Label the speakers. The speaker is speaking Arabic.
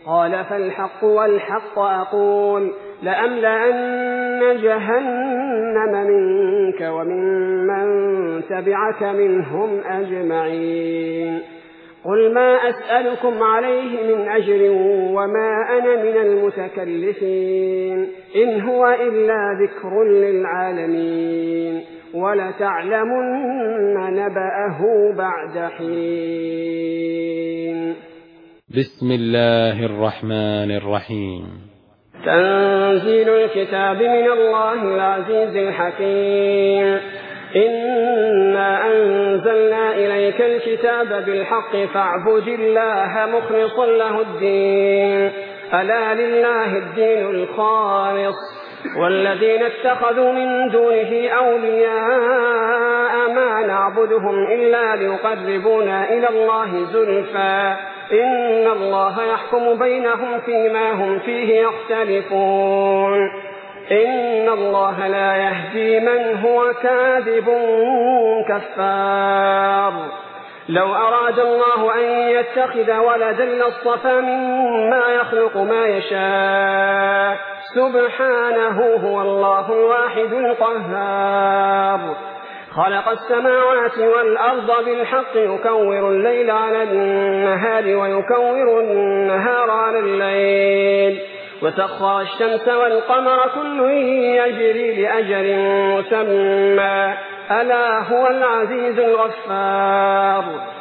Speaker 1: قال فالحق والحق أقول لأملأن جهنم منك وممن تبعك منهم أجمعين. قل ما أسألكم عليه من أجر وما أنا من المتكلفين إن هو إلا ذكر للعالمين ولتعلمن نبأه بعد حين.
Speaker 2: بسم الله الرحمن الرحيم.
Speaker 1: تنزيل الكتاب من الله العزيز الحكيم. إنا أنزلنا إليك الكتاب بالحق فاعبد الله مخلصا له الدين ألا لله الدين الخالص والذين اتخذوا من دونه أولياء ما نعبدهم إلا ليقربونا إلى الله زلفى إن الله يحكم بينهم فيما هم فيه يختلفون إن الله لا يهدي من هو كاذب كفار. لو أراد الله أن يتخذ ولدا لاصطفى مما يخلق ما يشاء سبحانه هو الله الواحد القهار. خلق السماوات والأرض بالحق يكور الليل على النهار ويكور النهار على الليل وسخر الشمس والقمر كل يجري لأجل مسمى ألا هو العزيز الغفار.